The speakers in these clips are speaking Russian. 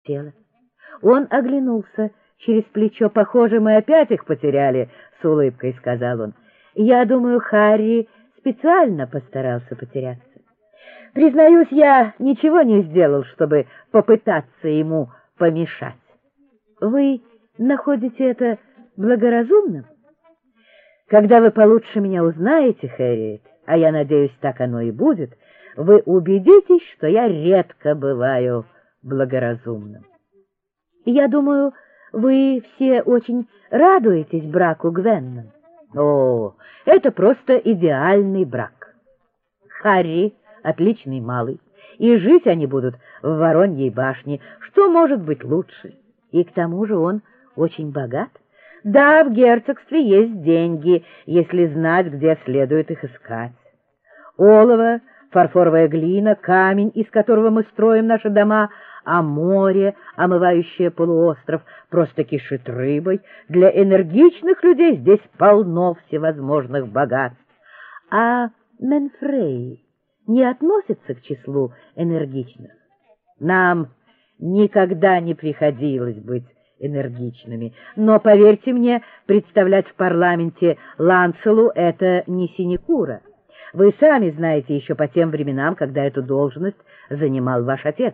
опустела. Он оглянулся через плечо. «Похоже, мы опять их потеряли», — с улыбкой сказал он. «Я думаю, Харри специально постарался потеряться. Признаюсь, я ничего не сделал, чтобы попытаться ему помешать. Вы находите это благоразумным? Когда вы получше меня узнаете, Хэрриет, а я надеюсь, так оно и будет, вы убедитесь, что я редко бываю благоразумным. Я думаю, вы все очень радуетесь браку Гвеннон. О, это просто идеальный брак. Харри отличный малый, и жить они будут в Вороньей башне. Что может быть лучше? И к тому же он очень богат. Да, в герцогстве есть деньги, если знать, где следует их искать. Олово, фарфоровая глина, камень, из которого мы строим наши дома, а море, омывающее полуостров, просто кишит рыбой. Для энергичных людей здесь полно всевозможных богатств. А Менфрей не относится к числу энергичных? Нам никогда не приходилось быть энергичными, но, поверьте мне, представлять в парламенте Ланцелу — это не синекура. Вы сами знаете еще по тем временам, когда эту должность занимал ваш отец.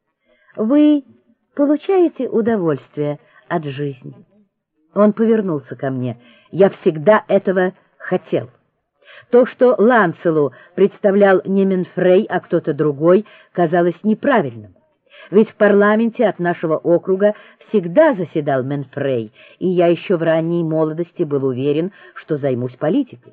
Вы получаете удовольствие от жизни? Он повернулся ко мне. Я всегда этого хотел. То, что Ланцелу представлял не Менфрей, а кто-то другой, казалось неправильным. Ведь в парламенте от нашего округа всегда заседал Менфрей, и я еще в ранней молодости был уверен, что займусь политикой.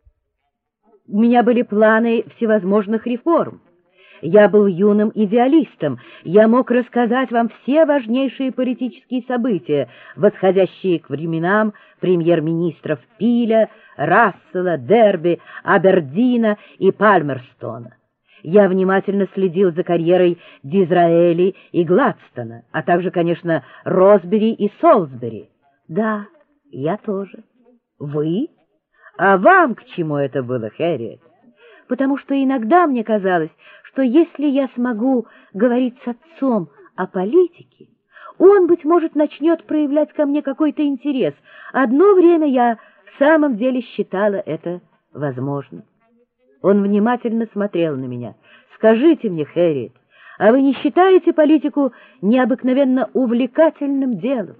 У меня были планы всевозможных реформ. Я был юным идеалистом, я мог рассказать вам все важнейшие политические события, восходящие к временам премьер-министров Пиля, Рассела, Дерби, Абердина и Пальмерстона. Я внимательно следил за карьерой Дизраэли и Гладстона, а также, конечно, Росбери и Солсбери. Да, я тоже. Вы? А вам к чему это было, Хэрриет? Потому что иногда мне казалось, что если я смогу говорить с отцом о политике, он, быть может, начнет проявлять ко мне какой-то интерес. Одно время я в самом деле считала это возможным. Он внимательно смотрел на меня. «Скажите мне, Хэрриет, а вы не считаете политику необыкновенно увлекательным делом?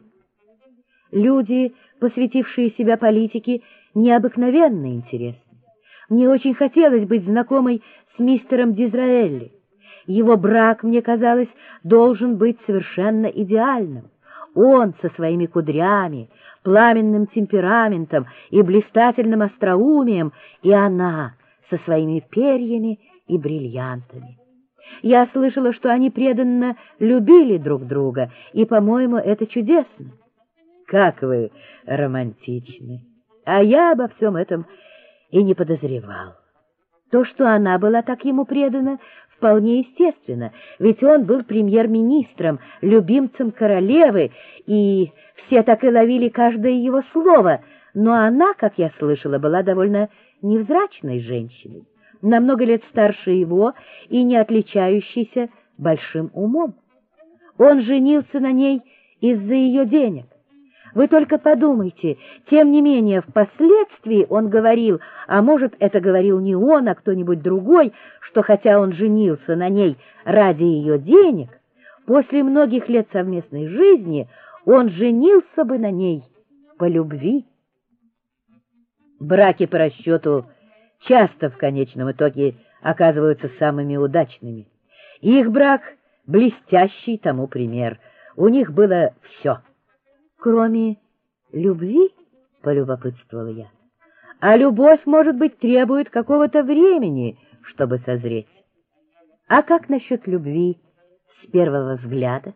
Люди, посвятившие себя политике, необыкновенно интересны. Мне очень хотелось быть знакомой с мистером Дизраэлли. Его брак, мне казалось, должен быть совершенно идеальным. Он со своими кудрями, пламенным темпераментом и блистательным остроумием, и она со своими перьями и бриллиантами. Я слышала, что они преданно любили друг друга, и, по-моему, это чудесно. Как вы романтичны! А я обо всем этом и не подозревал. То, что она была так ему предана, вполне естественно, ведь он был премьер-министром, любимцем королевы, и все так и ловили каждое его слово, но она, как я слышала, была довольно невзрачной женщиной, на много лет старше его и не отличающейся большим умом. Он женился на ней из-за ее денег. Вы только подумайте, тем не менее, впоследствии он говорил, а может, это говорил не он, а кто-нибудь другой, что хотя он женился на ней ради ее денег, после многих лет совместной жизни он женился бы на ней по любви. Браки по расчету часто в конечном итоге оказываются самыми удачными. Их брак — блестящий тому пример. У них было все. Кроме любви, полюбопытствовала я. А любовь, может быть, требует какого-то времени, чтобы созреть. А как насчет любви с первого взгляда?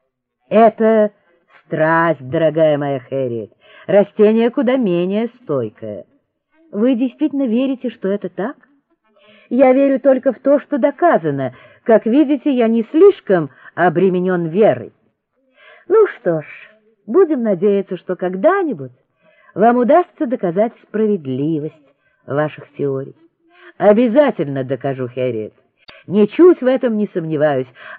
Это страсть, дорогая моя Хэрриет, растение куда менее стойкое. Вы действительно верите, что это так? Я верю только в то, что доказано. Как видите, я не слишком обременен верой. Ну что ж, будем надеяться, что когда-нибудь вам удастся доказать справедливость ваших теорий. Обязательно докажу, Хэрриет. Ничуть в этом не сомневаюсь.